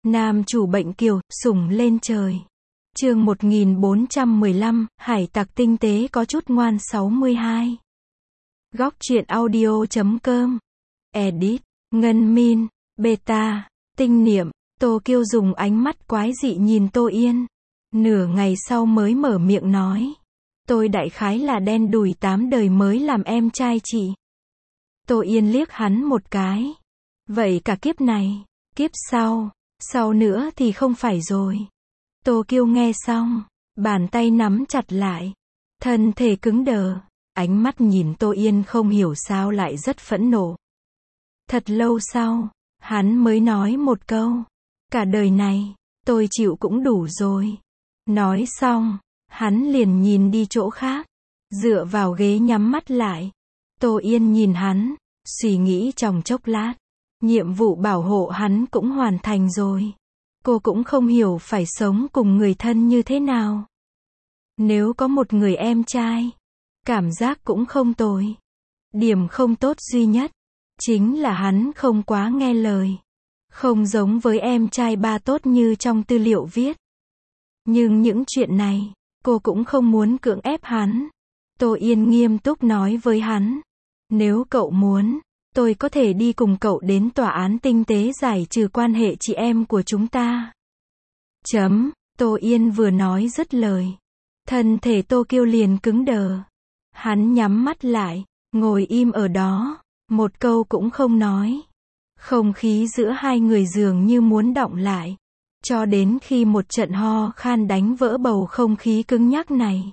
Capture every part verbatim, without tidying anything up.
Nam chủ bệnh kiều, sủng lên trời. Chương một nghìn bốn trăm mười lăm, hải tặc tinh tế có chút ngoan sáu mươi hai. Góc truyện audio chấm com. Edit, Ngân Min, Beta, Tinh Niệm, Tô Kiêu dùng ánh mắt quái dị nhìn Tô Yên. Nửa ngày sau mới mở miệng nói. Tôi đại khái là đen đủi tám đời mới làm em trai chị. Tô Yên liếc hắn một cái. Vậy cả kiếp này, kiếp sau, sau nữa thì không phải rồi. Tô Kiêu nghe xong, bàn tay nắm chặt lại, thân thể cứng đờ, ánh mắt nhìn Tô Yên không hiểu sao lại rất phẫn nộ. Thật lâu sau, hắn mới nói một câu, cả đời này, tôi chịu cũng đủ rồi. Nói xong, hắn liền nhìn đi chỗ khác, dựa vào ghế nhắm mắt lại. Tô Yên nhìn hắn, suy nghĩ trong chốc lát, nhiệm vụ bảo hộ hắn cũng hoàn thành rồi. Cô cũng không hiểu phải sống cùng người thân như thế nào. Nếu có một người em trai, cảm giác cũng không tồi. Điểm không tốt duy nhất, chính là hắn không quá nghe lời. Không giống với em trai ba tốt như trong tư liệu viết. Nhưng những chuyện này, cô cũng không muốn cưỡng ép hắn. Tô Yên nghiêm túc nói với hắn. Nếu cậu muốn, tôi có thể đi cùng cậu đến tòa án tinh tế giải trừ quan hệ chị em của chúng ta. Chấm, Tô Yên vừa nói dứt lời. Thân thể Tô Kiêu liền cứng đờ. Hắn nhắm mắt lại, ngồi im ở đó, một câu cũng không nói. Không khí giữa hai người dường như muốn đọng lại. Cho đến khi một trận ho khan đánh vỡ bầu không khí cứng nhắc này.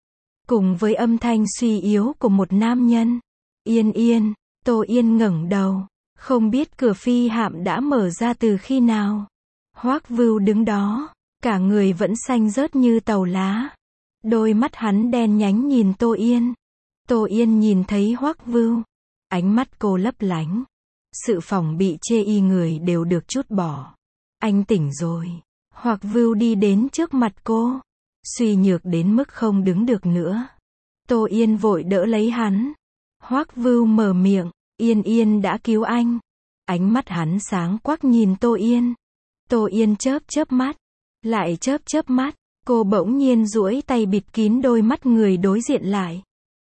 Cùng với âm thanh suy yếu của một nam nhân. Yên Yên, Tô Yên ngẩng đầu, không biết cửa phi hạm đã mở ra từ khi nào. Hoắc Vưu đứng đó, cả người vẫn xanh rớt như tàu lá. Đôi mắt hắn đen nhánh nhìn Tô Yên. Tô Yên nhìn thấy Hoắc Vưu, ánh mắt cô lấp lánh. Sự phòng bị chê y người đều được trút bỏ. Anh tỉnh rồi. Hoắc Vưu đi đến trước mặt cô, suy nhược đến mức không đứng được nữa. Tô Yên vội đỡ lấy hắn. Hoắc Vưu mở miệng, Yên Yên đã cứu anh. Ánh mắt hắn sáng quắc nhìn Tô Yên. Tô Yên chớp chớp mắt, lại chớp chớp mắt, cô bỗng nhiên duỗi tay bịt kín đôi mắt người đối diện lại.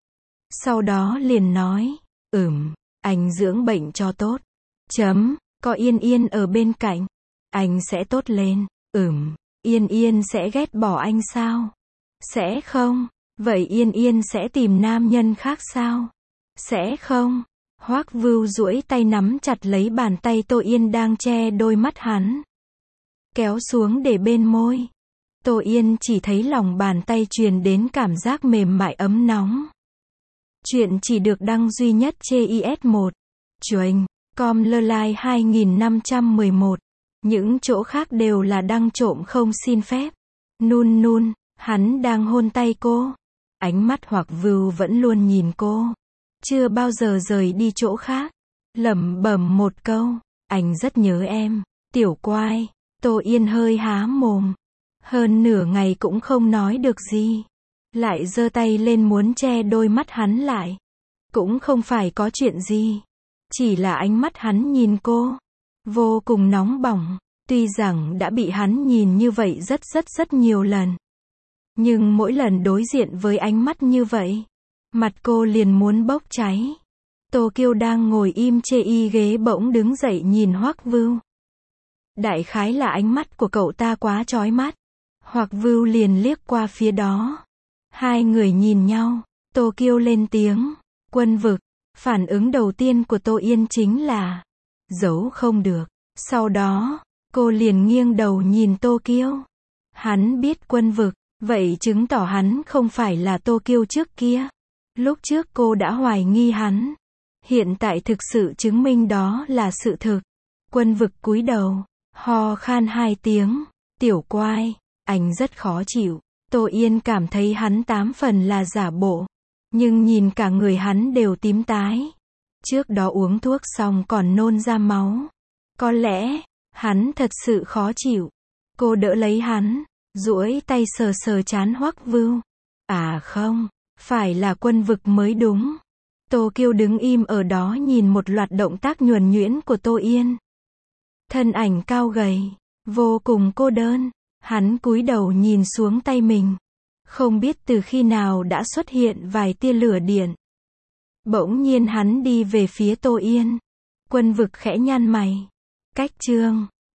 Sau đó liền nói, ừm, anh dưỡng bệnh cho tốt. Chấm, có Yên Yên ở bên cạnh, anh sẽ tốt lên. Ừm, Yên Yên sẽ ghét bỏ anh sao? Sẽ không. Vậy Yên Yên sẽ tìm nam nhân khác sao? Sẽ không. Hoắc Vưu duỗi tay nắm chặt lấy bàn tay Tô Yên đang che đôi mắt hắn. Kéo xuống để bên môi. Tô Yên chỉ thấy lòng bàn tay truyền đến cảm giác mềm mại ấm nóng. Chuyện chỉ được đăng duy nhất trên i ét một. Chuềnh, com lơ lai hai nghìn năm trăm mười một. Những chỗ khác đều là đăng trộm không xin phép. Nun nun, hắn đang hôn tay cô. Ánh mắt Hoắc Vưu vẫn luôn nhìn cô. Chưa bao giờ rời đi chỗ khác. Lẩm bẩm một câu, anh rất nhớ em, tiểu quai. Tô Yên hơi há mồm. Hơn nửa ngày cũng không nói được gì. Lại giơ tay lên muốn che đôi mắt hắn lại. Cũng không phải có chuyện gì. Chỉ là ánh mắt hắn nhìn cô. Vô cùng nóng bỏng. Tuy rằng đã bị hắn nhìn như vậy rất rất rất nhiều lần. Nhưng mỗi lần đối diện với ánh mắt như vậy, mặt cô liền muốn bốc cháy. Tô Kiêu đang ngồi im chê y ghế bỗng đứng dậy nhìn Hoắc Vưu. Đại khái là ánh mắt của cậu ta quá chói mắt. Hoắc Vưu liền liếc qua phía đó. Hai người nhìn nhau. Tô Kiêu lên tiếng. Quân vực. Phản ứng đầu tiên của Tô Yên chính là giấu không được. Sau đó, cô liền nghiêng đầu nhìn Tô Kiêu. Hắn biết quân vực, vậy chứng tỏ hắn không phải là Tô Kiêu trước kia. Lúc trước cô đã hoài nghi hắn. Hiện tại thực sự chứng minh đó là sự thực. Quân vực cúi đầu, ho khan hai tiếng. Tiểu quai, anh rất khó chịu. Tô Yên cảm thấy hắn tám phần là giả bộ. Nhưng nhìn cả người hắn đều tím tái. Trước đó uống thuốc xong còn nôn ra máu. Có lẽ, hắn thật sự khó chịu. Cô đỡ lấy hắn, duỗi tay sờ sờ trán Hoắc Vưu. À không, phải là quân vực mới đúng. Tô Kiêu đứng im ở đó nhìn một loạt động tác nhuần nhuyễn của Tô Yên. Thân ảnh cao gầy, Vô cùng cô đơn. Hắn cúi đầu nhìn xuống tay mình. Không biết từ khi nào đã xuất hiện vài tia lửa điện. Bỗng nhiên hắn đi về phía Tô Yên. Quân Vực khẽ nhăn mày. Cách chương